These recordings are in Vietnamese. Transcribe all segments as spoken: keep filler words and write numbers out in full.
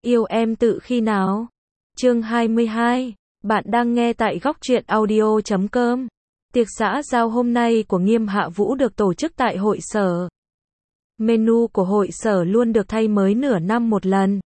Yêu em tự khi nào? Chương hai mươi hai. Bạn đang nghe tại góc truyện audio chấm com. Tiệc xã giao hôm nay của Nghiêm Hạ Vũ được tổ chức tại hội sở. Menu của hội sở luôn được thay mới nửa năm một lần.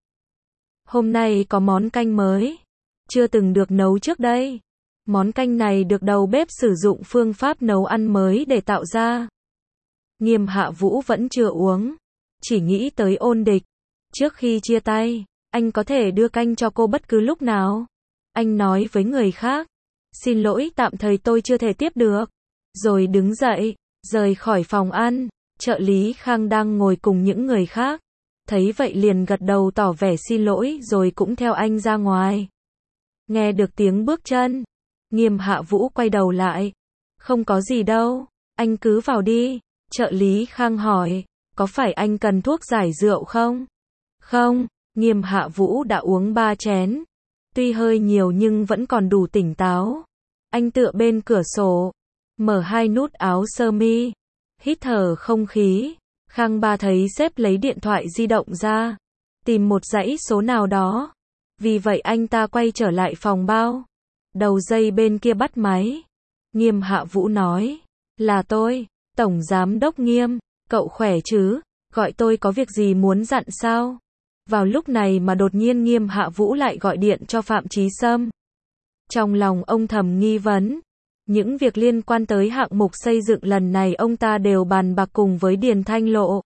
Hôm nay có món canh mới, chưa từng được nấu trước đây. Món canh này được đầu bếp sử dụng phương pháp nấu ăn mới để tạo ra. Nghiêm Hạ Vũ vẫn chưa uống, chỉ nghĩ tới Ôn Địch. Trước khi chia tay, anh có thể đưa canh cho cô bất cứ lúc nào. Anh nói với người khác, xin lỗi tạm thời tôi chưa thể tiếp được. Rồi đứng dậy, rời khỏi phòng ăn. Trợ lý Khang đang ngồi cùng những người khác. Thấy vậy liền gật đầu tỏ vẻ xin lỗi rồi cũng theo anh ra ngoài. Nghe được tiếng bước chân, Nghiêm Hạ Vũ quay đầu lại. Không có gì đâu, anh cứ vào đi. Trợ lý Khang hỏi, có phải anh cần thuốc giải rượu không? Không, Nghiêm Hạ Vũ đã uống ba chén. Tuy hơi nhiều nhưng vẫn còn đủ tỉnh táo. Anh tựa bên cửa sổ, mở hai nút áo sơ mi, hít thở không khí. Khang Ba thấy sếp lấy điện thoại di động ra, tìm một dãy số nào đó. Vì vậy anh ta quay trở lại phòng bao. Đầu dây bên kia bắt máy. Nghiêm Hạ Vũ nói, là tôi, Tổng Giám đốc Nghiêm, cậu khỏe chứ? Gọi tôi có việc gì muốn dặn sao? Vào lúc này mà đột nhiên Nghiêm Hạ Vũ lại gọi điện cho Phạm Chí Sâm. Trong lòng ông thầm nghi vấn. Những việc liên quan tới hạng mục xây dựng lần này ông ta đều bàn bạc cùng với Điền Thanh Lộ.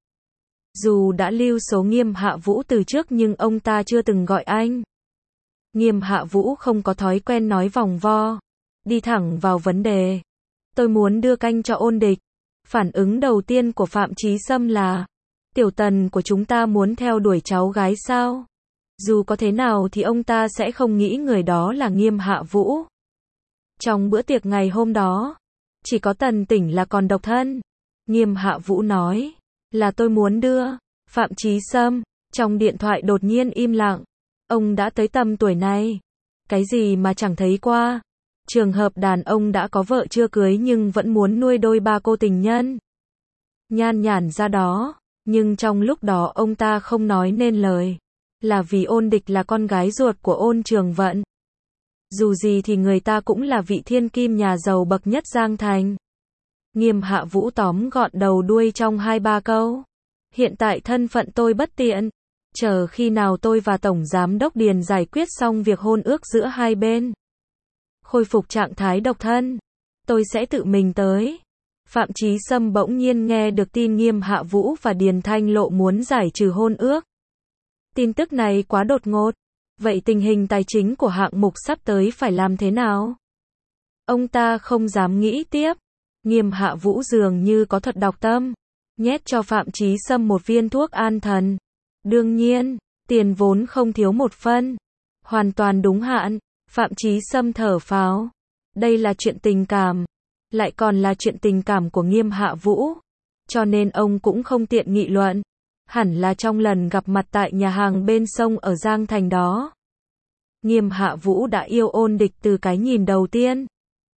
Dù đã lưu số Nghiêm Hạ Vũ từ trước nhưng ông ta chưa từng gọi anh. Nghiêm Hạ Vũ không có thói quen nói vòng vo, đi thẳng vào vấn đề. Tôi muốn đưa canh cho Ôn Địch. Phản ứng đầu tiên của Phạm Chí Sâm là, Tiểu Tần của chúng ta muốn theo đuổi cháu gái sao? Dù có thế nào thì ông ta sẽ không nghĩ người đó là Nghiêm Hạ Vũ. Trong bữa tiệc ngày hôm đó, chỉ có Tần Tỉnh là còn độc thân. Nghiêm Hạ Vũ nói, là tôi muốn đưa. Phạm Chí Sâm, trong điện thoại đột nhiên im lặng. Ông đã tới tầm tuổi này. Cái gì mà chẳng thấy qua. Trường hợp đàn ông đã có vợ chưa cưới nhưng vẫn muốn nuôi đôi ba cô tình nhân. Nhan nhản ra đó, nhưng trong lúc đó ông ta không nói nên lời. Là vì Ôn Địch là con gái ruột của Ôn Trường Vận. Dù gì thì người ta cũng là vị thiên kim nhà giàu bậc nhất Giang Thành. Nghiêm Hạ Vũ tóm gọn đầu đuôi trong hai ba câu. Hiện tại thân phận tôi bất tiện. Chờ khi nào tôi và Tổng Giám đốc Điền giải quyết xong việc hôn ước giữa hai bên, khôi phục trạng thái độc thân, tôi sẽ tự mình tới. Phạm Chí Sâm bỗng nhiên nghe được tin Nghiêm Hạ Vũ và Điền Thanh Lộ muốn giải trừ hôn ước. Tin tức này quá đột ngột. Vậy tình hình tài chính của hạng mục sắp tới phải làm thế nào? Ông ta không dám nghĩ tiếp. Nghiêm Hạ Vũ dường như có thuật đọc tâm, nhét cho Phạm Chí Sâm một viên thuốc an thần. Đương nhiên, tiền vốn không thiếu một phân. Hoàn toàn đúng hạn. Phạm Chí Sâm thở phào. Đây là chuyện tình cảm. Lại còn là chuyện tình cảm của Nghiêm Hạ Vũ. Cho nên ông cũng không tiện nghị luận. Hẳn là trong lần gặp mặt tại nhà hàng bên sông ở Giang Thành đó. Nghiêm Hạ Vũ đã yêu Ôn Địch từ cái nhìn đầu tiên.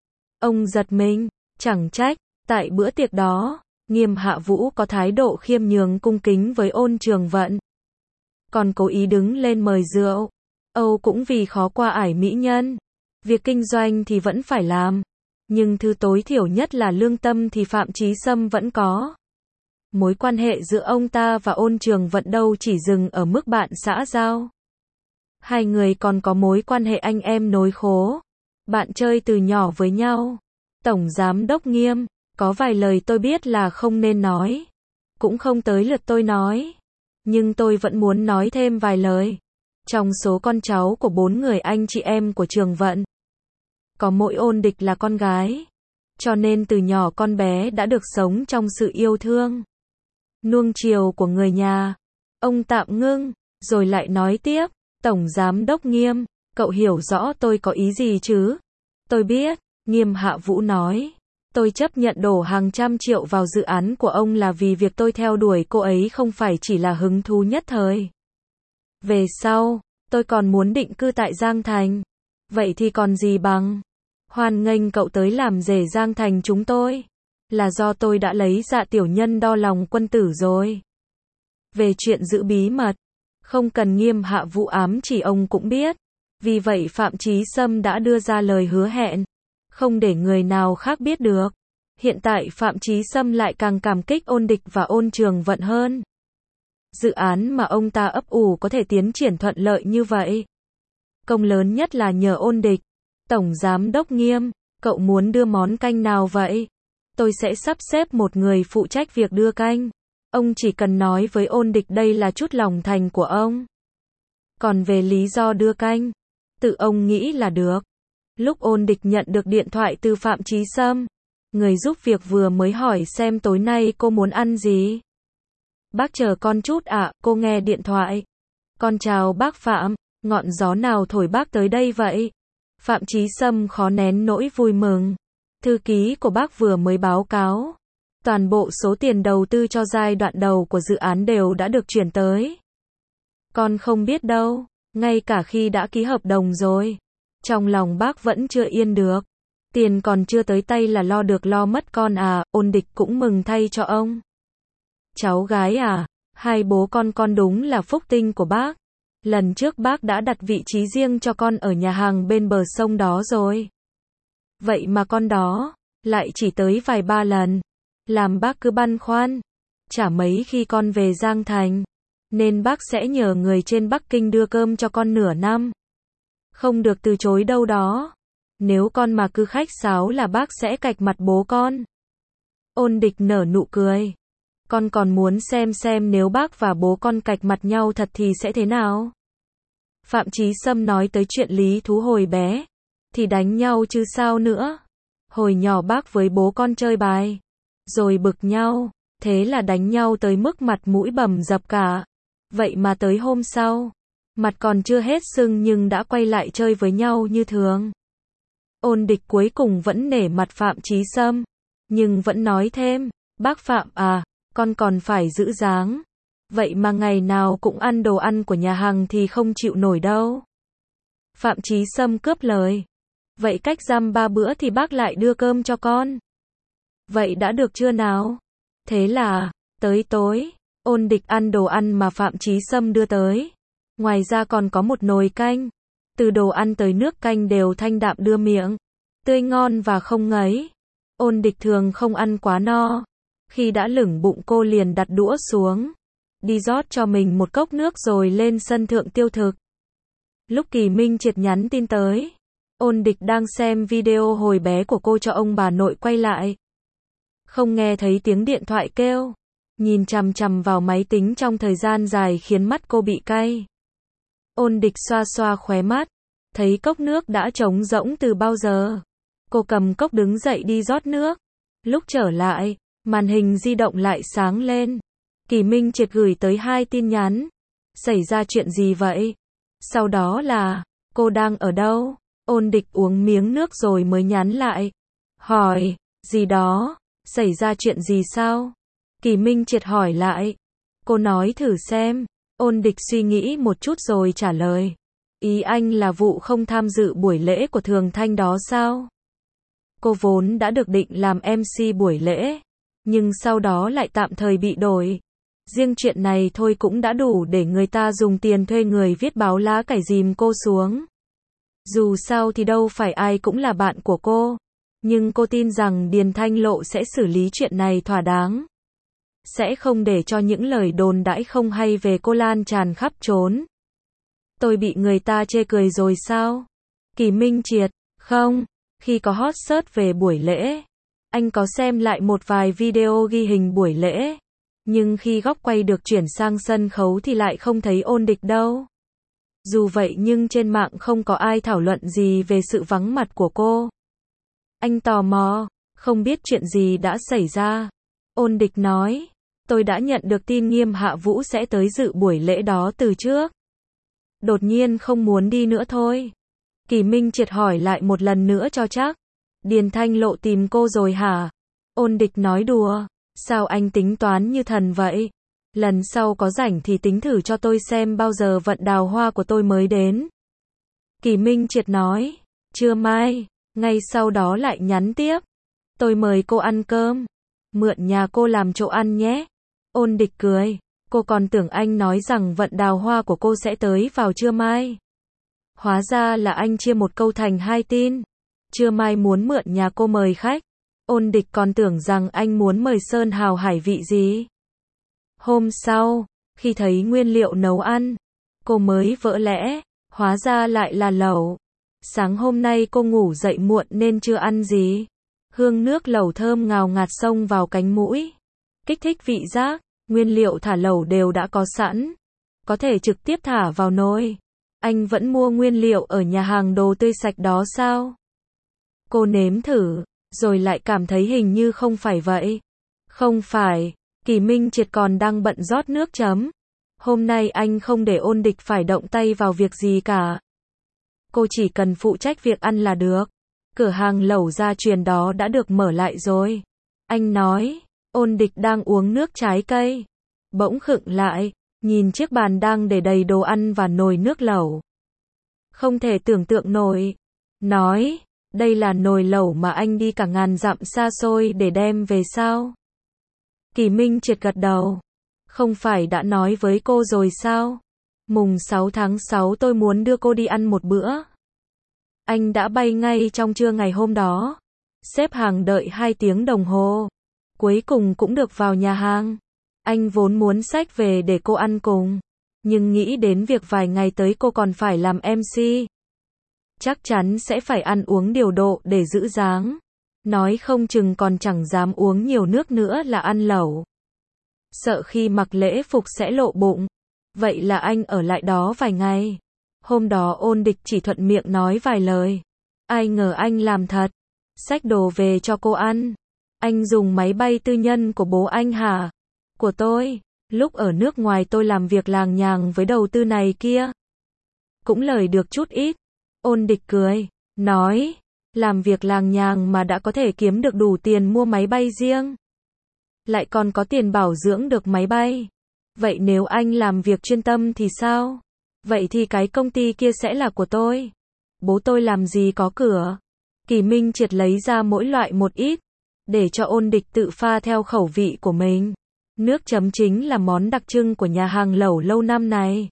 Ông giật mình, chẳng trách, tại bữa tiệc đó, Nghiêm Hạ Vũ có thái độ khiêm nhường cung kính với Ôn Trường Vận. Còn cố ý đứng lên mời rượu. Âu cũng vì khó qua ải mỹ nhân. Việc kinh doanh thì vẫn phải làm. Nhưng thứ tối thiểu nhất là lương tâm thì Phạm Chí Sâm vẫn có. Mối quan hệ giữa ông ta và Ôn Trường Vận đâu chỉ dừng ở mức bạn xã giao. Hai người còn có mối quan hệ anh em nối khố. Bạn chơi từ nhỏ với nhau. Tổng Giám đốc Nghiêm, có vài lời tôi biết là không nên nói. Cũng không tới lượt tôi nói. Nhưng tôi vẫn muốn nói thêm vài lời. Trong số con cháu của bốn người anh chị em của Trường Vận, có mỗi Ôn Địch là con gái. Cho nên từ nhỏ con bé đã được sống trong sự yêu thương, nuông chiều của người nhà. Ông tạm ngưng, rồi lại nói tiếp. Tổng Giám đốc Nghiêm, cậu hiểu rõ tôi có ý gì chứ? Tôi biết, Nghiêm Hạ Vũ nói. Tôi chấp nhận đổ hàng trăm triệu vào dự án của ông là vì việc tôi theo đuổi cô ấy không phải chỉ là hứng thú nhất thời. Về sau, tôi còn muốn định cư tại Giang Thành. Vậy thì còn gì bằng. Hoan nghênh cậu tới làm rể Giang Thành chúng tôi. Là do tôi đã lấy Dạ tiểu nhân đo lòng quân tử rồi. Về chuyện giữ bí mật, Không cần Nghiêm Hạ Vũ ám chỉ ông cũng biết. Vì vậy Phạm Chí Sâm đã đưa ra lời hứa hẹn, không để người nào khác biết được. Hiện tại Phạm Chí Sâm lại càng cảm kích Ôn Địch và Ôn Trường Vận hơn. Dự án mà ông ta ấp ủ có thể tiến triển thuận lợi như vậy. Công lớn nhất là nhờ Ôn Địch. Tổng Giám đốc Nghiêm, cậu muốn đưa món canh nào vậy? Tôi sẽ sắp xếp một người phụ trách việc đưa canh. Ông chỉ cần nói với Ôn Địch đây là chút lòng thành của ông. Còn về lý do đưa canh, tự ông nghĩ là được. Lúc Ôn Địch nhận được điện thoại từ Phạm Chí Sâm, người giúp việc vừa mới hỏi xem tối nay cô muốn ăn gì. Bác chờ con chút ạ, à, cô nghe điện thoại. Con chào bác Phạm, ngọn gió nào thổi bác tới đây vậy? Phạm Chí Sâm khó nén nỗi vui mừng. Thư ký của bác vừa mới báo cáo. Toàn bộ số tiền đầu tư cho giai đoạn đầu của dự án đều đã được chuyển tới. Con không biết đâu, ngay cả khi đã ký hợp đồng rồi. Trong lòng bác vẫn chưa yên được. Tiền còn chưa tới tay là lo được lo mất con à, Ôn Địch cũng mừng thay cho ông. Cháu gái à, hai bố con con đúng là phúc tinh của bác. Lần trước bác đã đặt vị trí riêng cho con ở nhà hàng bên bờ sông đó rồi. Vậy mà con đó, lại chỉ tới vài ba lần. Làm bác cứ băn khoăn. Chả mấy khi con về Giang Thành. Nên bác sẽ nhờ người trên Bắc Kinh đưa cơm cho con nửa năm. Không được từ chối đâu đó. Nếu con mà cứ khách sáo là bác sẽ cạch mặt bố con. Ôn Địch nở nụ cười. Con còn muốn xem xem nếu bác và bố con cạch mặt nhau thật thì sẽ thế nào? Phạm Chí Sâm nói tới chuyện lý thú hồi bé. Thì đánh nhau chứ sao nữa. Hồi nhỏ bác với bố con chơi bài. Rồi bực nhau. Thế là đánh nhau tới mức mặt mũi bầm dập cả. Vậy mà tới hôm sau. Mặt còn chưa hết sưng nhưng đã quay lại chơi với nhau như thường. Ôn Địch cuối cùng vẫn nể mặt Phạm Chí Sâm. Nhưng vẫn nói thêm. Bác Phạm à, con còn phải giữ dáng. Vậy mà ngày nào cũng ăn đồ ăn của nhà hàng thì không chịu nổi đâu. Phạm Chí Sâm cướp lời. Vậy cách dăm ba bữa thì bác lại đưa cơm cho con. Vậy đã được chưa nào? Thế là, tới tối, Ôn Địch ăn đồ ăn mà Phạm Chí Sâm đưa tới. Ngoài ra còn có một nồi canh. Từ đồ ăn tới nước canh đều thanh đạm đưa miệng. Tươi ngon và không ngấy. Ôn Địch thường không ăn quá no. Khi đã lửng bụng cô liền đặt đũa xuống. Đi rót cho mình một cốc nước rồi lên sân thượng tiêu thực. Lúc Kỳ Minh Triệt nhắn tin tới. Ôn Địch đang xem video hồi bé của cô cho ông bà nội quay lại. Không nghe thấy tiếng điện thoại kêu. Nhìn chằm chằm vào máy tính trong thời gian dài khiến mắt cô bị cay. Ôn Địch xoa xoa khóe mắt. Thấy cốc nước đã trống rỗng từ bao giờ. Cô cầm cốc đứng dậy đi rót nước. Lúc trở lại, màn hình di động lại sáng lên. Kỳ Minh Triệt gửi tới hai tin nhắn. Xảy ra chuyện gì vậy? Sau đó là, cô đang ở đâu? Ôn Địch uống miếng nước rồi mới nhắn lại. Hỏi, gì đó, xảy ra chuyện gì sao? Kỳ Minh Triệt hỏi lại. Cô nói thử xem. Ôn Địch suy nghĩ một chút rồi trả lời. Ý anh là vụ không tham dự buổi lễ của Thường Thanh đó sao? Cô vốn đã được định làm em xê buổi lễ. Nhưng sau đó lại tạm thời bị đổi. Riêng chuyện này thôi cũng đã đủ để người ta dùng tiền thuê người viết báo lá cải dìm cô xuống. Dù sao thì đâu phải ai cũng là bạn của cô. Nhưng cô tin rằng Điền Thanh Lộ sẽ xử lý chuyện này thỏa đáng. Sẽ không để cho những lời đồn đãi không hay về cô lan tràn khắp trốn. Tôi bị người ta chê cười rồi sao? Kỳ Minh Triệt, không, khi có hot search về buổi lễ. Anh có xem lại một vài video ghi hình buổi lễ. Nhưng khi góc quay được chuyển sang sân khấu thì lại không thấy Ôn Địch đâu. Dù vậy nhưng trên mạng không có ai thảo luận gì về sự vắng mặt của cô. Anh tò mò, không biết chuyện gì đã xảy ra. Ôn Địch nói, tôi đã nhận được tin Nghiêm Hạ Vũ sẽ tới dự buổi lễ đó từ trước. Đột nhiên không muốn đi nữa thôi. Kỳ Minh Triệt hỏi lại một lần nữa cho chắc. Điền Thanh Lộ tìm cô rồi hả? Ôn Địch nói đùa. Sao anh tính toán như thần vậy? Lần sau có rảnh thì tính thử cho tôi xem bao giờ vận đào hoa của tôi mới đến. Kỳ Minh Triệt nói. Trưa mai. Ngay sau đó lại nhắn tiếp. Tôi mời cô ăn cơm. Mượn nhà cô làm chỗ ăn nhé. Ôn Địch cười. Cô còn tưởng anh nói rằng vận đào hoa của cô sẽ tới vào trưa mai. Hóa ra là anh chia một câu thành hai tin. Trưa mai muốn mượn nhà cô mời khách. Ôn Địch còn tưởng rằng anh muốn mời sơn hào hải vị gì. Hôm sau, khi thấy nguyên liệu nấu ăn, cô mới vỡ lẽ, hóa ra lại là lẩu. Sáng hôm nay cô ngủ dậy muộn nên chưa ăn gì. Hương nước lẩu thơm ngào ngạt xông vào cánh mũi, kích thích vị giác. Nguyên liệu thả lẩu đều đã có sẵn, có thể trực tiếp thả vào nồi. Anh vẫn mua nguyên liệu ở nhà hàng đồ tươi sạch đó sao? Cô nếm thử, rồi lại cảm thấy hình như không phải vậy. Không phải, Kỳ Minh Triệt còn đang bận rót nước chấm. Hôm nay anh không để Ôn Địch phải động tay vào việc gì cả. Cô chỉ cần phụ trách việc ăn là được. Cửa hàng lẩu gia truyền đó đã được mở lại rồi. Anh nói. Ôn Địch đang uống nước trái cây. Bỗng khựng lại, nhìn chiếc bàn đang để đầy đồ ăn và nồi nước lẩu. Không thể tưởng tượng nổi. Nói, đây là nồi lẩu mà anh đi cả ngàn dặm xa xôi để đem về sao? Kỳ Minh Triệt gật đầu. Không phải đã nói với cô rồi sao? Mùng sáu tháng sáu tôi muốn đưa cô đi ăn một bữa. Anh đã bay ngay trong trưa ngày hôm đó. Xếp hàng đợi hai tiếng đồng hồ. Cuối cùng cũng được vào nhà hàng. Anh vốn muốn xách về để cô ăn cùng. Nhưng nghĩ đến việc vài ngày tới cô còn phải làm em xê. Chắc chắn sẽ phải ăn uống điều độ để giữ dáng. Nói không chừng còn chẳng dám uống nhiều nước nữa là ăn lẩu. Sợ khi mặc lễ phục sẽ lộ bụng. Vậy là anh ở lại đó vài ngày. Hôm đó Ôn Địch chỉ thuận miệng nói vài lời. Ai ngờ anh làm thật. Xách đồ về cho cô ăn. Anh dùng máy bay tư nhân của bố anh hả? Của tôi. Lúc ở nước ngoài tôi làm việc làng nhàng với đầu tư này kia. Cũng lời được chút ít. Ôn Địch cười. Nói. Làm việc làng nhàng mà đã có thể kiếm được đủ tiền mua máy bay riêng. Lại còn có tiền bảo dưỡng được máy bay. Vậy nếu anh làm việc chuyên tâm thì sao? Vậy thì cái công ty kia sẽ là của tôi. Bố tôi làm gì có cửa. Kỳ Minh Triệt lấy ra mỗi loại một ít. Để cho Ôn Địch tự pha theo khẩu vị của mình. Nước chấm chính là món đặc trưng của nhà hàng lẩu lâu năm này.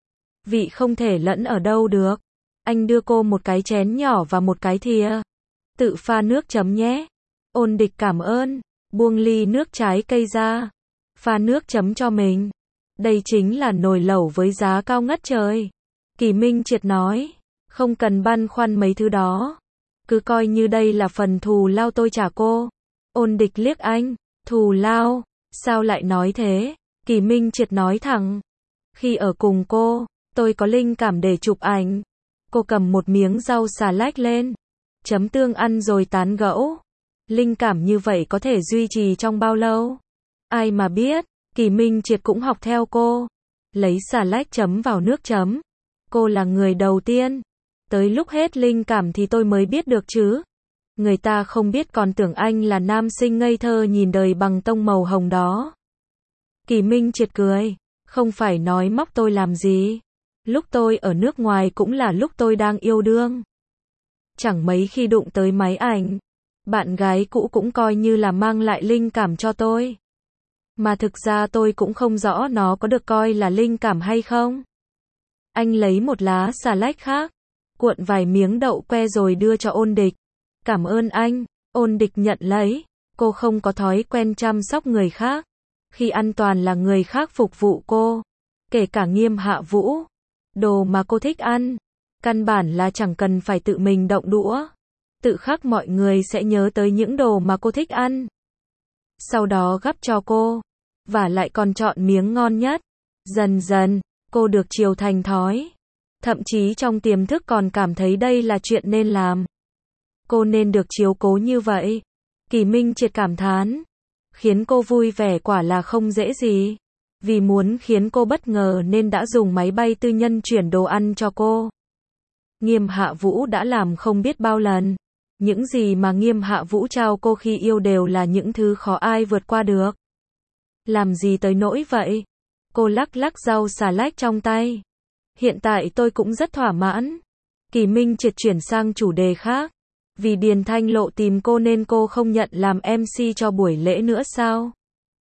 Vị không thể lẫn ở đâu được. Anh đưa cô một cái chén nhỏ và một cái thìa. Tự pha nước chấm nhé. Ôn Địch cảm ơn. Buông ly nước trái cây ra. Pha nước chấm cho mình. Đây chính là nồi lẩu với giá cao ngất trời. Kỳ Minh Triệt nói. Không cần băn khoăn mấy thứ đó. Cứ coi như đây là phần thù lao tôi trả cô. Ôn Địch liếc anh. Thù lao? Sao lại nói thế? Kỳ Minh Triệt nói thẳng. Khi ở cùng cô, tôi có linh cảm để chụp ảnh. Cô cầm một miếng rau xà lách lên. Chấm tương ăn rồi tán gẫu. Linh cảm như vậy có thể duy trì trong bao lâu? Ai mà biết. Kỳ Minh Triệt cũng học theo cô. Lấy xà lách chấm vào nước chấm. Cô là người đầu tiên. Tới lúc hết linh cảm thì tôi mới biết được chứ. Người ta không biết còn tưởng anh là nam sinh ngây thơ nhìn đời bằng tông màu hồng đó. Kỳ Minh Triệt cười. Không phải nói móc tôi làm gì. Lúc tôi ở nước ngoài cũng là lúc tôi đang yêu đương. Chẳng mấy khi đụng tới máy ảnh. Bạn gái cũ cũng coi như là mang lại linh cảm cho tôi. Mà thực ra tôi cũng không rõ nó có được coi là linh cảm hay không. Anh lấy một lá xà lách khác. Cuộn vài miếng đậu que rồi đưa cho Ôn Địch. Cảm ơn anh. Ôn Địch nhận lấy. Cô không có thói quen chăm sóc người khác. Khi ăn toàn là người khác phục vụ cô. Kể cả Nghiêm Hạ Vũ. Đồ mà cô thích ăn. Căn bản là chẳng cần phải tự mình động đũa. Tự khắc mọi người sẽ nhớ tới những đồ mà cô thích ăn. Sau đó gắp cho cô. Và lại còn chọn miếng ngon nhất. Dần dần, cô được chiều thành thói. Thậm chí trong tiềm thức còn cảm thấy đây là chuyện nên làm. Cô nên được chiếu cố như vậy. Kỳ Minh Triệt cảm thán. Khiến cô vui vẻ quả là không dễ gì. Vì muốn khiến cô bất ngờ nên đã dùng máy bay tư nhân chuyển đồ ăn cho cô. Nghiêm Hạ Vũ đã làm không biết bao lần. Những gì mà Nghiêm Hạ Vũ trao cô khi yêu đều là những thứ khó ai vượt qua được. Làm gì tới nỗi vậy? Cô lắc lắc rau xà lách trong tay. Hiện tại tôi cũng rất thỏa mãn. Kỳ Minh Triệt chuyển sang chủ đề khác. Vì Điền Thanh Lộ tìm cô nên cô không nhận làm em xê cho buổi lễ nữa sao?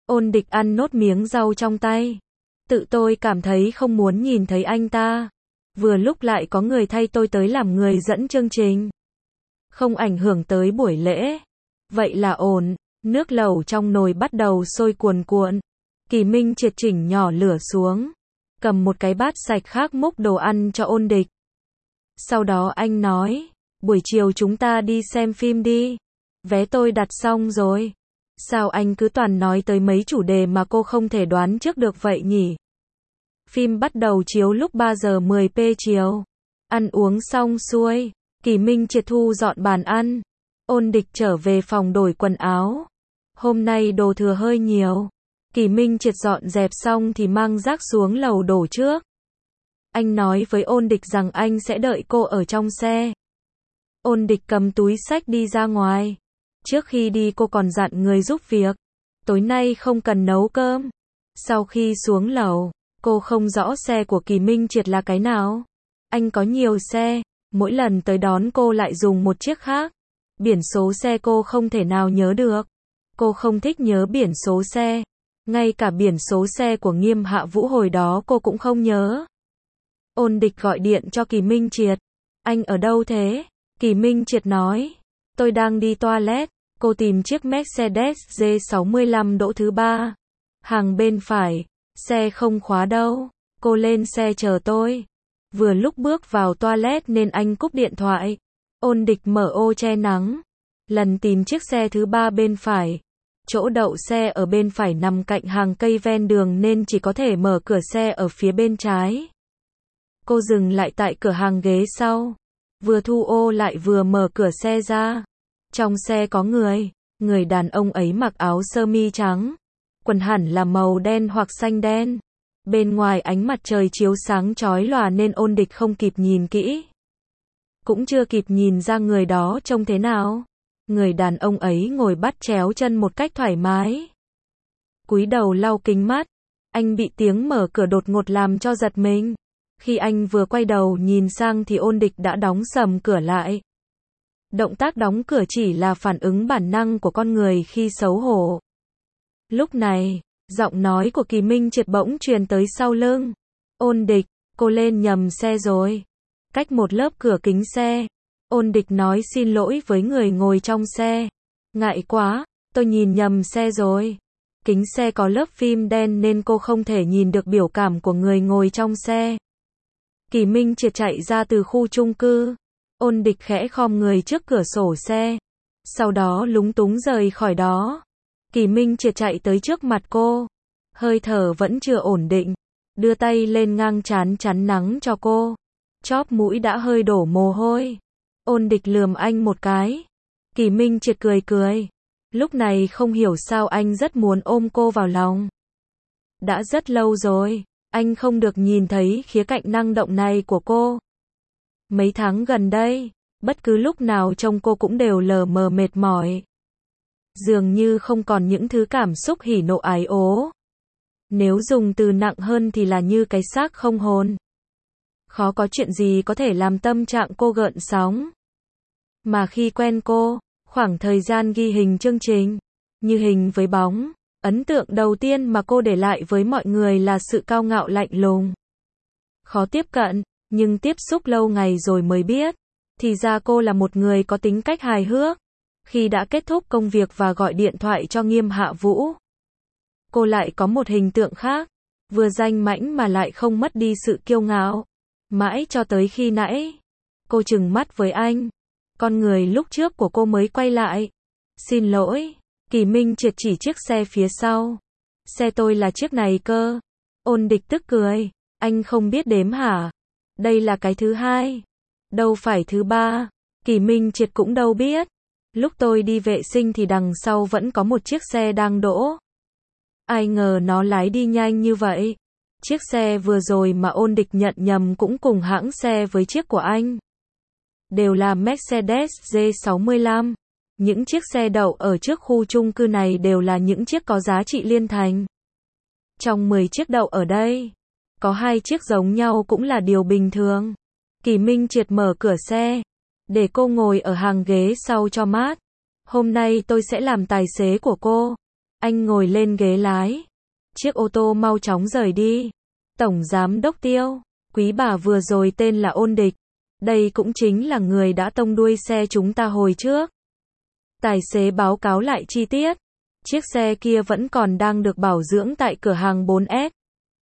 Ôn Địch ăn nốt miếng rau trong tay. Tự tôi cảm thấy không muốn nhìn thấy anh ta. Vừa lúc lại có người thay tôi tới làm người dẫn chương trình. Không ảnh hưởng tới buổi lễ. Vậy là ổn. Nước lẩu trong nồi bắt đầu sôi cuồn cuộn. Kỳ Minh Triệt chỉnh nhỏ lửa xuống. Cầm một cái bát sạch khác múc đồ ăn cho Ôn Địch. Sau đó anh nói, buổi chiều chúng ta đi xem phim đi. Vé tôi đặt xong rồi. Sao anh cứ toàn nói tới mấy chủ đề mà cô không thể đoán trước được vậy nhỉ? Phim bắt đầu chiếu lúc ba giờ mười phút chiều. Ăn uống xong xuôi, Kỳ Minh Triệt thu dọn bàn ăn. Ôn Địch trở về phòng đổi quần áo. Hôm nay đồ thừa hơi nhiều. Kỳ Minh Triệt dọn dẹp xong thì mang rác xuống lầu đổ trước. Anh nói với Ôn Địch rằng anh sẽ đợi cô ở trong xe. Ôn Địch cầm túi xách đi ra ngoài. Trước khi đi cô còn dặn người giúp việc. Tối nay không cần nấu cơm. Sau khi xuống lầu, cô không rõ xe của Kỳ Minh Triệt là cái nào. Anh có nhiều xe, mỗi lần tới đón cô lại dùng một chiếc khác. Biển số xe cô không thể nào nhớ được. Cô không thích nhớ biển số xe. Ngay cả biển số xe của Nghiêm Hạ Vũ hồi đó cô cũng không nhớ. Ôn Địch gọi điện cho Kỳ Minh Triệt. Anh ở đâu thế? Kỳ Minh Triệt nói. Tôi đang đi toilet. Cô tìm chiếc Mercedes G sáu mươi lăm đỗ thứ ba. Hàng bên phải. Xe không khóa đâu. Cô lên xe chờ tôi. Vừa lúc bước vào toilet nên anh cúp điện thoại. Ôn Địch mở ô che nắng. Lần tìm chiếc xe thứ ba bên phải. Chỗ đậu xe ở bên phải nằm cạnh hàng cây ven đường nên chỉ có thể mở cửa xe ở phía bên trái. Cô dừng lại tại cửa hàng ghế sau. Vừa thu ô lại vừa mở cửa xe ra. Trong xe có người. Người đàn ông ấy mặc áo sơ mi trắng. Quần hẳn là màu đen hoặc xanh đen. Bên ngoài ánh mặt trời chiếu sáng chói lòa nên Ôn Địch không kịp nhìn kỹ. Cũng chưa kịp nhìn ra người đó trông thế nào. Người đàn ông ấy ngồi bắt chéo chân một cách thoải mái. Cúi đầu lau kính mắt. Anh bị tiếng mở cửa đột ngột làm cho giật mình. Khi anh vừa quay đầu nhìn sang thì Ôn Địch đã đóng sầm cửa lại. Động tác đóng cửa chỉ là phản ứng bản năng của con người khi xấu hổ. Lúc này, giọng nói của Kỳ Minh Triệt bỗng truyền tới sau lưng. Ôn Địch, cô lên nhầm xe rồi. Cách một lớp cửa kính xe. Ôn Địch nói xin lỗi với người ngồi trong xe. Ngại quá, tôi nhìn nhầm xe rồi. Kính xe có lớp phim đen nên cô không thể nhìn được biểu cảm của người ngồi trong xe. Kỳ Minh Triệt chạy ra từ khu chung cư. Ôn Địch khẽ khom người trước cửa sổ xe. Sau đó lúng túng rời khỏi đó. Kỳ Minh Triệt chạy tới trước mặt cô. Hơi thở vẫn chưa ổn định. Đưa tay lên ngang trán chắn nắng cho cô. Chóp mũi đã hơi đổ mồ hôi. Ôn Địch lườm anh một cái. Kỳ Minh Triệt cười cười. Lúc này không hiểu sao anh rất muốn ôm cô vào lòng. Đã rất lâu rồi, anh không được nhìn thấy khía cạnh năng động này của cô. Mấy tháng gần đây, bất cứ lúc nào trông cô cũng đều lờ mờ mệt mỏi. Dường như không còn những thứ cảm xúc hỉ nộ ái ố. Nếu dùng từ nặng hơn thì là như cái xác không hồn. Khó có chuyện gì có thể làm tâm trạng cô gợn sóng. Mà khi quen cô, khoảng thời gian ghi hình chương trình, như hình với bóng, ấn tượng đầu tiên mà cô để lại với mọi người là sự cao ngạo lạnh lùng. Khó tiếp cận, nhưng tiếp xúc lâu ngày rồi mới biết, thì ra cô là một người có tính cách hài hước. Khi đã kết thúc công việc và gọi điện thoại cho Nghiêm Hạ Vũ, cô lại có một hình tượng khác, vừa danh mãnh mà lại không mất đi sự kiêu ngạo. Mãi cho tới khi nãy, cô trừng mắt với anh. Con người lúc trước của cô mới quay lại. Xin lỗi, Kỳ Minh Triệt chỉ chiếc xe phía sau. Xe tôi là chiếc này cơ. Ôn Địch tức cười. Anh không biết đếm hả? Đây là cái thứ hai. Đâu phải thứ ba. Kỳ Minh Triệt cũng đâu biết. Lúc tôi đi vệ sinh thì đằng sau vẫn có một chiếc xe đang đỗ. Ai ngờ nó lái đi nhanh như vậy. Chiếc xe vừa rồi mà Ôn Địch nhận nhầm cũng cùng hãng xe với chiếc của anh. Đều là Mercedes G sáu mươi lăm. Những chiếc xe đậu ở trước khu chung cư này đều là những chiếc có giá trị liên thành. Trong mười chiếc đậu ở đây, có hai chiếc giống nhau cũng là điều bình thường. Kỳ Minh Triệt mở cửa xe, để cô ngồi ở hàng ghế sau cho mát. Hôm nay tôi sẽ làm tài xế của cô. Anh ngồi lên ghế lái. Chiếc ô tô mau chóng rời đi. Tổng Giám đốc Tiêu, quý bà vừa rồi tên là Ôn Địch. Đây cũng chính là người đã tông đuôi xe chúng ta hồi trước. Tài xế báo cáo lại chi tiết. Chiếc xe kia vẫn còn đang được bảo dưỡng tại cửa hàng bốn S.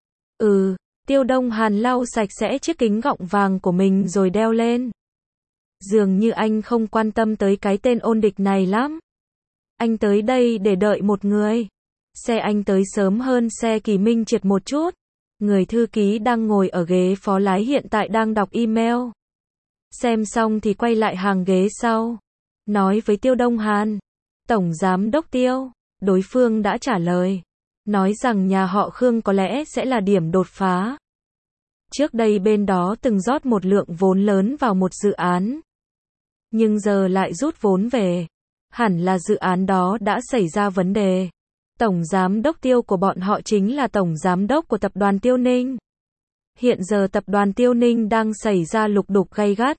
Ừ, Tiêu Đông Hàn lau sạch sẽ chiếc kính gọng vàng của mình rồi đeo lên. Dường như anh không quan tâm tới cái tên Ôn Địch này lắm. Anh tới đây để đợi một người. Xe anh tới sớm hơn xe Kỳ Minh Triệt một chút. Người thư ký đang ngồi ở ghế phó lái hiện tại đang đọc email. Xem xong thì quay lại hàng ghế sau. Nói với Tiêu Đông Hàn. Tổng Giám đốc Tiêu. Đối phương đã trả lời. Nói rằng nhà họ Khương có lẽ sẽ là điểm đột phá. Trước đây bên đó từng rót một lượng vốn lớn vào một dự án. Nhưng giờ lại rút vốn về. Hẳn là dự án đó đã xảy ra vấn đề. Tổng Giám đốc Tiêu của bọn họ chính là Tổng Giám đốc của tập đoàn Tiêu Ninh. Hiện giờ tập đoàn Tiêu Ninh đang xảy ra lục đục gay gắt.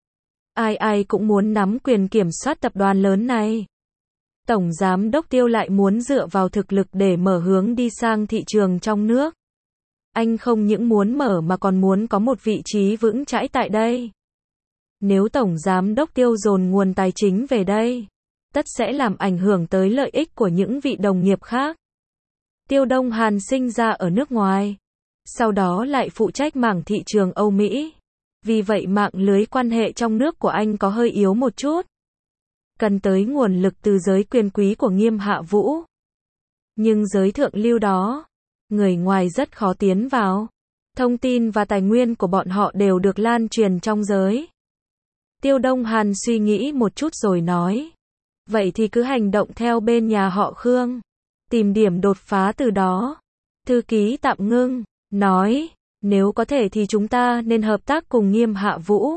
Ai ai cũng muốn nắm quyền kiểm soát tập đoàn lớn này. Tổng Giám đốc Tiêu lại muốn dựa vào thực lực để mở hướng đi sang thị trường trong nước. Anh không những muốn mở mà còn muốn có một vị trí vững chãi tại đây. Nếu Tổng Giám đốc Tiêu dồn nguồn tài chính về đây, tất sẽ làm ảnh hưởng tới lợi ích của những vị đồng nghiệp khác. Tiêu Đông Hàn sinh ra ở nước ngoài, sau đó lại phụ trách mảng thị trường Âu Mỹ. Vì vậy mạng lưới quan hệ trong nước của anh có hơi yếu một chút. Cần tới nguồn lực từ giới quyền quý của Nghiêm Hạ Vũ. Nhưng giới thượng lưu đó, người ngoài rất khó tiến vào. Thông tin và tài nguyên của bọn họ đều được lan truyền trong giới. Tiêu Đông Hàn suy nghĩ một chút rồi nói. Vậy thì cứ hành động theo bên nhà họ Khương. Tìm điểm đột phá từ đó. Thư ký tạm ngưng, nói. Nếu có thể thì chúng ta nên hợp tác cùng Nghiêm Hạ Vũ.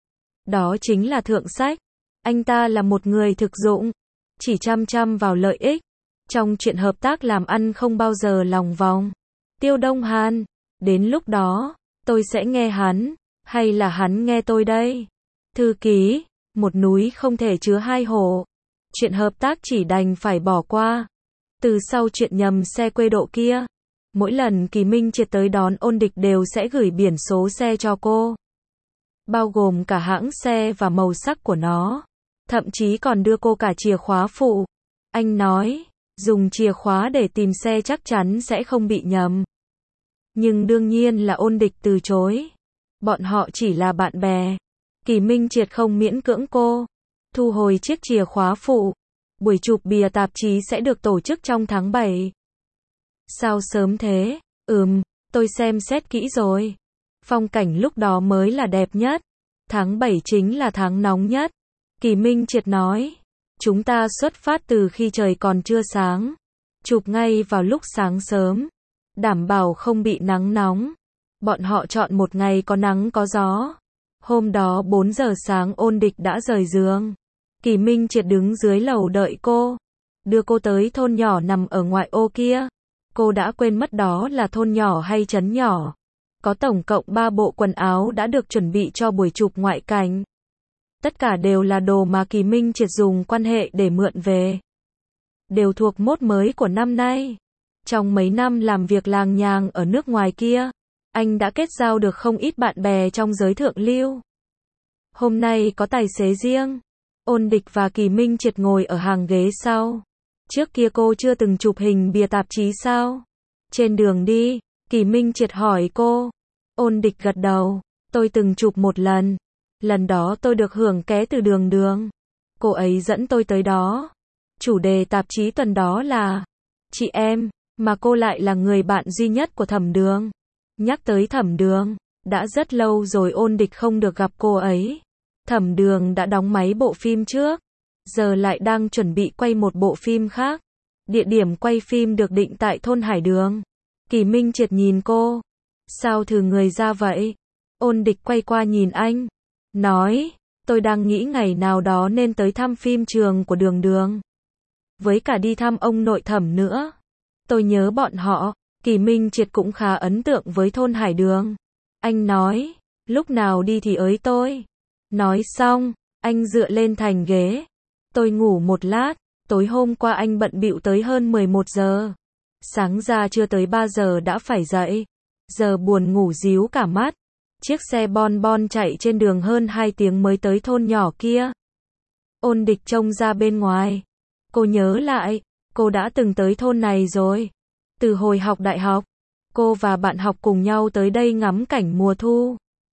Đó chính là thượng sách. Anh ta là một người thực dụng. Chỉ chăm chăm vào lợi ích. Trong chuyện hợp tác làm ăn không bao giờ lòng vòng. Tiêu Đông Hàn. Đến lúc đó, tôi sẽ nghe hắn. Hay là hắn nghe tôi đây? Thư ký. Một núi không thể chứa hai hổ. Chuyện hợp tác chỉ đành phải bỏ qua. Từ sau chuyện nhầm xe quê độ kia, mỗi lần Kỳ Minh Triệt tới đón Ôn Địch đều sẽ gửi biển số xe cho cô. Bao gồm cả hãng xe và màu sắc của nó. Thậm chí còn đưa cô cả chìa khóa phụ. Anh nói, dùng chìa khóa để tìm xe chắc chắn sẽ không bị nhầm. Nhưng đương nhiên là Ôn Địch từ chối. Bọn họ chỉ là bạn bè. Kỳ Minh Triệt không miễn cưỡng cô. Thu hồi chiếc chìa khóa phụ. Buổi chụp bìa tạp chí sẽ được tổ chức trong tháng bảy. Sao sớm thế? Ừm, tôi xem xét kỹ rồi. Phong cảnh lúc đó mới là đẹp nhất. Tháng bảy chính là tháng nóng nhất. Kỳ Minh Triệt nói. Chúng ta xuất phát từ khi trời còn chưa sáng. Chụp ngay vào lúc sáng sớm. Đảm bảo không bị nắng nóng. Bọn họ chọn một ngày có nắng có gió. Hôm đó bốn giờ sáng Ôn Địch đã rời giường. Kỳ Minh Triệt đứng dưới lầu đợi cô. Đưa cô tới thôn nhỏ nằm ở ngoại ô kia. Cô đã quên mất đó là thôn nhỏ hay trấn nhỏ. Có tổng cộng ba bộ quần áo đã được chuẩn bị cho buổi chụp ngoại cảnh. Tất cả đều là đồ mà Kỳ Minh Triệt dùng quan hệ để mượn về. Đều thuộc mốt mới của năm nay. Trong mấy năm làm việc làng nhàng ở nước ngoài kia, anh đã kết giao được không ít bạn bè trong giới thượng lưu. Hôm nay có tài xế riêng. Ôn Địch và Kỳ Minh Triệt ngồi ở hàng ghế sau. Trước kia cô chưa từng chụp hình bìa tạp chí sao? Trên đường đi, Kỳ Minh Triệt hỏi cô. Ôn Địch gật đầu. Tôi từng chụp một lần. Lần đó tôi được hưởng ké từ Đường Đường. Cô ấy dẫn tôi tới đó. Chủ đề tạp chí tuần đó là chị em, mà cô lại là người bạn duy nhất của Thẩm Đường. Nhắc tới Thẩm Đường, đã rất lâu rồi Ôn Địch không được gặp cô ấy. Thẩm Đường đã đóng máy bộ phim trước, giờ lại đang chuẩn bị quay một bộ phim khác. Địa điểm quay phim được định tại thôn Hải Đường. Kỳ Minh Triệt nhìn cô. Sao thử người ra vậy? Ôn Địch quay qua nhìn anh. Nói, tôi đang nghĩ ngày nào đó nên tới thăm phim trường của Đường Đường. Với cả đi thăm ông nội Thẩm nữa. Tôi nhớ bọn họ. Kỳ Minh Triệt cũng khá ấn tượng với thôn Hải Đường. Anh nói, lúc nào đi thì ới tôi. Nói xong, anh dựa lên thành ghế. Tôi ngủ một lát. Tối hôm qua anh bận bịu tới hơn mười một giờ. Sáng ra chưa tới ba giờ đã phải dậy. Giờ buồn ngủ ríu cả mắt. Chiếc xe bon bon chạy trên đường hơn hai tiếng mới tới thôn nhỏ kia. Ôn Địch trông ra bên ngoài. Cô nhớ lại, cô đã từng tới thôn này rồi. Từ hồi học đại học, cô và bạn học cùng nhau tới đây ngắm cảnh mùa thu.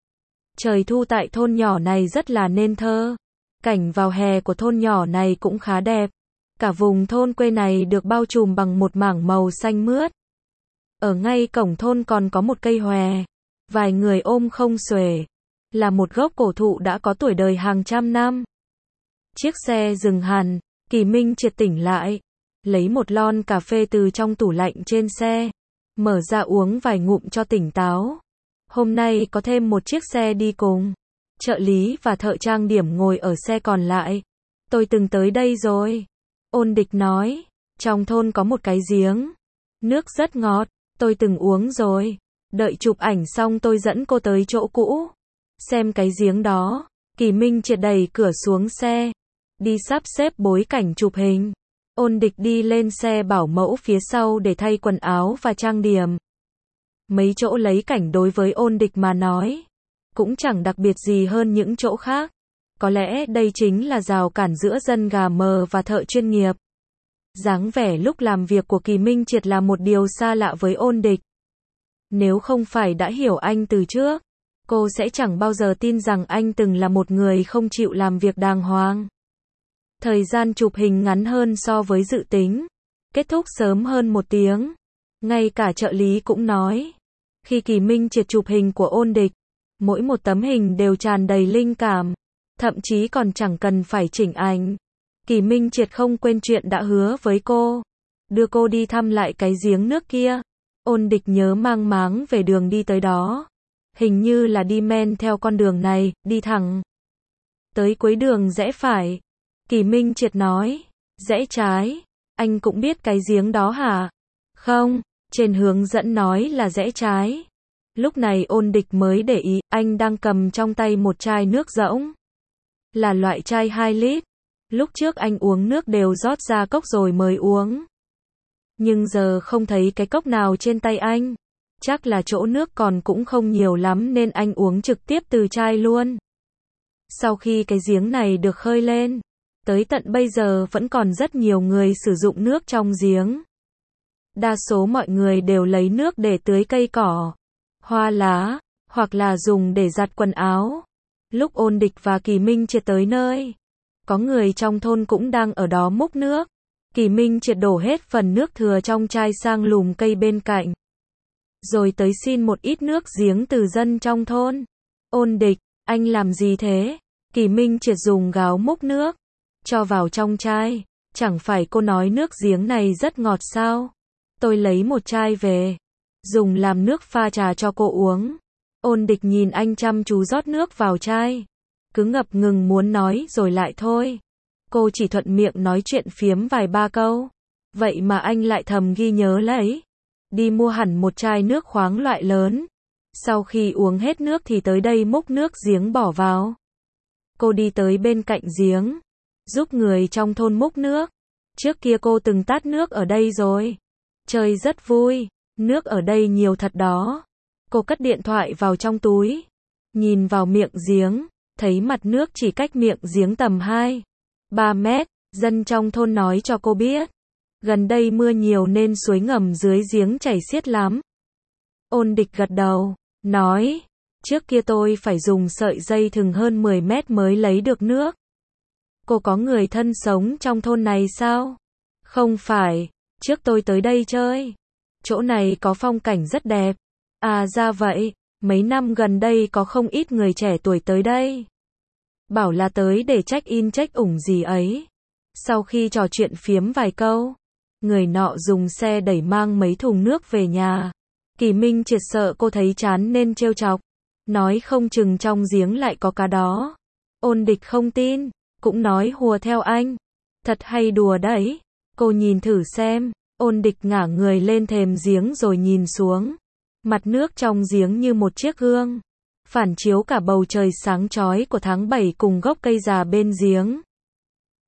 Trời thu tại thôn nhỏ này rất là nên thơ. Cảnh vào hè của thôn nhỏ này cũng khá đẹp. Cả vùng thôn quê này được bao trùm bằng một mảng màu xanh mướt. Ở ngay cổng thôn còn có một cây hòe. Vài người ôm không xuể. Là một gốc cổ thụ đã có tuổi đời hàng trăm năm. Chiếc xe dừng hẳn, Kỳ Minh Triệt tỉnh lại. Lấy một lon cà phê từ trong tủ lạnh trên xe. Mở ra uống vài ngụm cho tỉnh táo. Hôm nay có thêm một chiếc xe đi cùng. Trợ lý và thợ trang điểm ngồi ở xe còn lại. Tôi từng tới đây rồi. Ôn Địch nói. Trong thôn có một cái giếng. Nước rất ngọt. Tôi từng uống rồi. Đợi chụp ảnh xong tôi dẫn cô tới chỗ cũ. Xem cái giếng đó. Kỳ Minh Triệt đẩy cửa xuống xe. Đi sắp xếp bối cảnh chụp hình. Ôn Địch đi lên xe bảo mẫu phía sau để thay quần áo và trang điểm. Mấy chỗ lấy cảnh đối với Ôn Địch mà nói. Cũng chẳng đặc biệt gì hơn những chỗ khác. Có lẽ đây chính là rào cản giữa dân gà mờ và thợ chuyên nghiệp. Dáng vẻ lúc làm việc của Kỳ Minh Triệt là một điều xa lạ với Ôn Địch. Nếu không phải đã hiểu anh từ trước, cô sẽ chẳng bao giờ tin rằng anh từng là một người không chịu làm việc đàng hoàng. Thời gian chụp hình ngắn hơn so với dự tính. Kết thúc sớm hơn một tiếng. Ngay cả trợ lý cũng nói. Khi Kỳ Minh Triệt chụp hình của Ôn Địch, mỗi một tấm hình đều tràn đầy linh cảm. Thậm chí còn chẳng cần phải chỉnh ảnh. Kỳ Minh Triệt không quên chuyện đã hứa với cô. Đưa cô đi thăm lại cái giếng nước kia. Ôn Địch nhớ mang máng về đường đi tới đó. Hình như là đi men theo con đường này, đi thẳng. Tới cuối đường rẽ phải. Kỳ Minh Triệt nói. Rẽ trái. Anh cũng biết cái giếng đó hả? Không, trên hướng dẫn nói là rẽ trái. Lúc này Ôn Địch mới để ý, anh đang cầm trong tay một chai nước rỗng. Là loại chai hai lít. Lúc trước anh uống nước đều rót ra cốc rồi mới uống. Nhưng giờ không thấy cái cốc nào trên tay anh. Chắc là chỗ nước còn cũng không nhiều lắm nên anh uống trực tiếp từ chai luôn. Sau khi cái giếng này được khơi lên, tới tận bây giờ vẫn còn rất nhiều người sử dụng nước trong giếng. Đa số mọi người đều lấy nước để tưới cây cỏ, hoa lá, hoặc là dùng để giặt quần áo. Lúc Ôn Địch và Kỳ Minh Triệt tới nơi, có người trong thôn cũng đang ở đó múc nước. Kỳ Minh Triệt đổ hết phần nước thừa trong chai sang lùm cây bên cạnh. Rồi tới xin một ít nước giếng từ dân trong thôn. Ôn Địch, anh làm gì thế? Kỳ Minh Triệt dùng gáo múc nước, cho vào trong chai. Chẳng phải cô nói nước giếng này rất ngọt sao? Tôi lấy một chai về, dùng làm nước pha trà cho cô uống. Ôn Địch nhìn anh chăm chú rót nước vào chai. Cứ ngập ngừng muốn nói rồi lại thôi. Cô chỉ thuận miệng nói chuyện phiếm vài ba câu. Vậy mà anh lại thầm ghi nhớ lấy. Đi mua hẳn một chai nước khoáng loại lớn. Sau khi uống hết nước thì tới đây múc nước giếng bỏ vào. Cô đi tới bên cạnh giếng, giúp người trong thôn múc nước. Trước kia cô từng tát nước ở đây rồi. Chơi rất vui. Nước ở đây nhiều thật đó. Cô cất điện thoại vào trong túi. Nhìn vào miệng giếng. Thấy mặt nước chỉ cách miệng giếng tầm hai ba mét. Dân trong thôn nói cho cô biết. Gần đây mưa nhiều nên suối ngầm dưới giếng chảy xiết lắm. Ôn Địch gật đầu. Nói. Trước kia tôi phải dùng sợi dây thừng hơn mười mét mới lấy được nước. Cô có người thân sống trong thôn này sao? Không phải. Trước tôi tới đây chơi. Chỗ này có phong cảnh rất đẹp. À ra vậy. Mấy năm gần đây có không ít người trẻ tuổi tới đây. Bảo là tới để check-in check-ủng gì ấy. Sau khi trò chuyện phiếm vài câu, người nọ dùng xe đẩy mang mấy thùng nước về nhà. Kỳ Minh Triệt sợ cô thấy chán nên trêu chọc. Nói không chừng trong giếng lại có cá đó. Ôn Địch không tin, cũng nói hùa theo anh. Thật hay đùa đấy. Cô nhìn thử xem. Ôn Địch ngả người lên thềm giếng rồi nhìn xuống. Mặt nước trong giếng như một chiếc gương, phản chiếu cả bầu trời sáng chói của tháng bảy cùng gốc cây già bên giếng.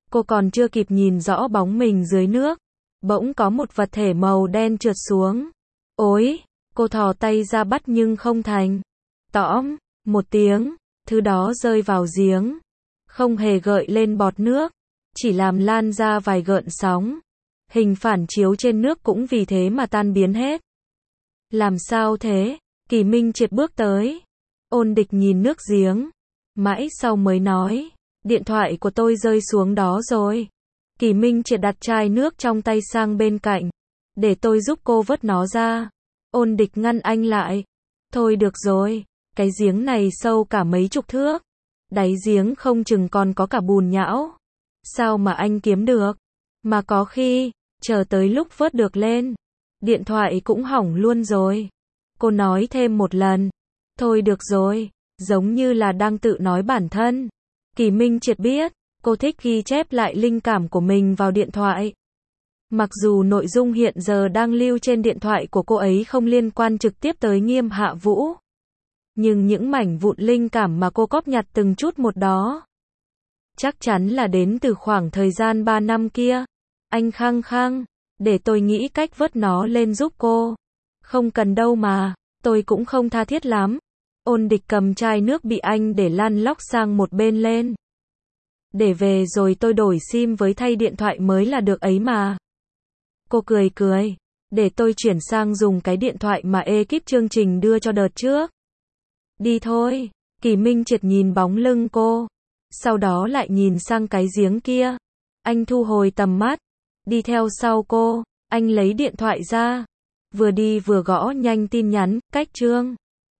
Cô còn chưa kịp nhìn rõ bóng mình dưới nước, bỗng có một vật thể màu đen trượt xuống. Ối, cô thò tay ra bắt nhưng không thành. Tõm, một tiếng, thứ đó rơi vào giếng, không hề gợi lên bọt nước, chỉ làm lan ra vài gợn sóng. Hình phản chiếu trên nước cũng vì thế mà tan biến hết. Làm sao thế? Kỳ Minh Triệt bước tới. Ôn Địch nhìn nước giếng, mãi sau mới nói, điện thoại của tôi rơi xuống đó rồi. Kỳ Minh Triệt đặt chai nước trong tay sang bên cạnh, để tôi giúp cô vớt nó ra. Ôn Địch ngăn anh lại. Thôi được rồi, cái giếng này sâu cả mấy chục thước. Đáy giếng không chừng còn có cả bùn nhão. Sao mà anh kiếm được? Mà có khi, chờ tới lúc vớt được lên, điện thoại cũng hỏng luôn rồi. Cô nói thêm một lần. Thôi được rồi, giống như là đang tự nói bản thân. Kỳ Minh Triệt biết, cô thích ghi chép lại linh cảm của mình vào điện thoại. Mặc dù nội dung hiện giờ đang lưu trên điện thoại của cô ấy không liên quan trực tiếp tới Nghiêm Hạ Vũ, nhưng những mảnh vụn linh cảm mà cô cóp nhặt từng chút một đó, chắc chắn là đến từ khoảng thời gian ba năm kia. Anh khăng khăng, để tôi nghĩ cách vớt nó lên giúp cô. Không cần đâu mà, tôi cũng không tha thiết lắm. Ôn Địch cầm chai nước bị anh để lăn lóc sang một bên lên. Để về rồi tôi đổi sim với thay điện thoại mới là được ấy mà. Cô cười cười, để tôi chuyển sang dùng cái điện thoại mà ekip chương trình đưa cho đợt trước. Đi thôi. Kỳ Minh Triệt nhìn bóng lưng cô, sau đó lại nhìn sang cái giếng kia. Anh thu hồi tầm mắt, đi theo sau cô. Anh lấy điện thoại ra, vừa đi vừa gõ nhanh tin nhắn, cách Trương.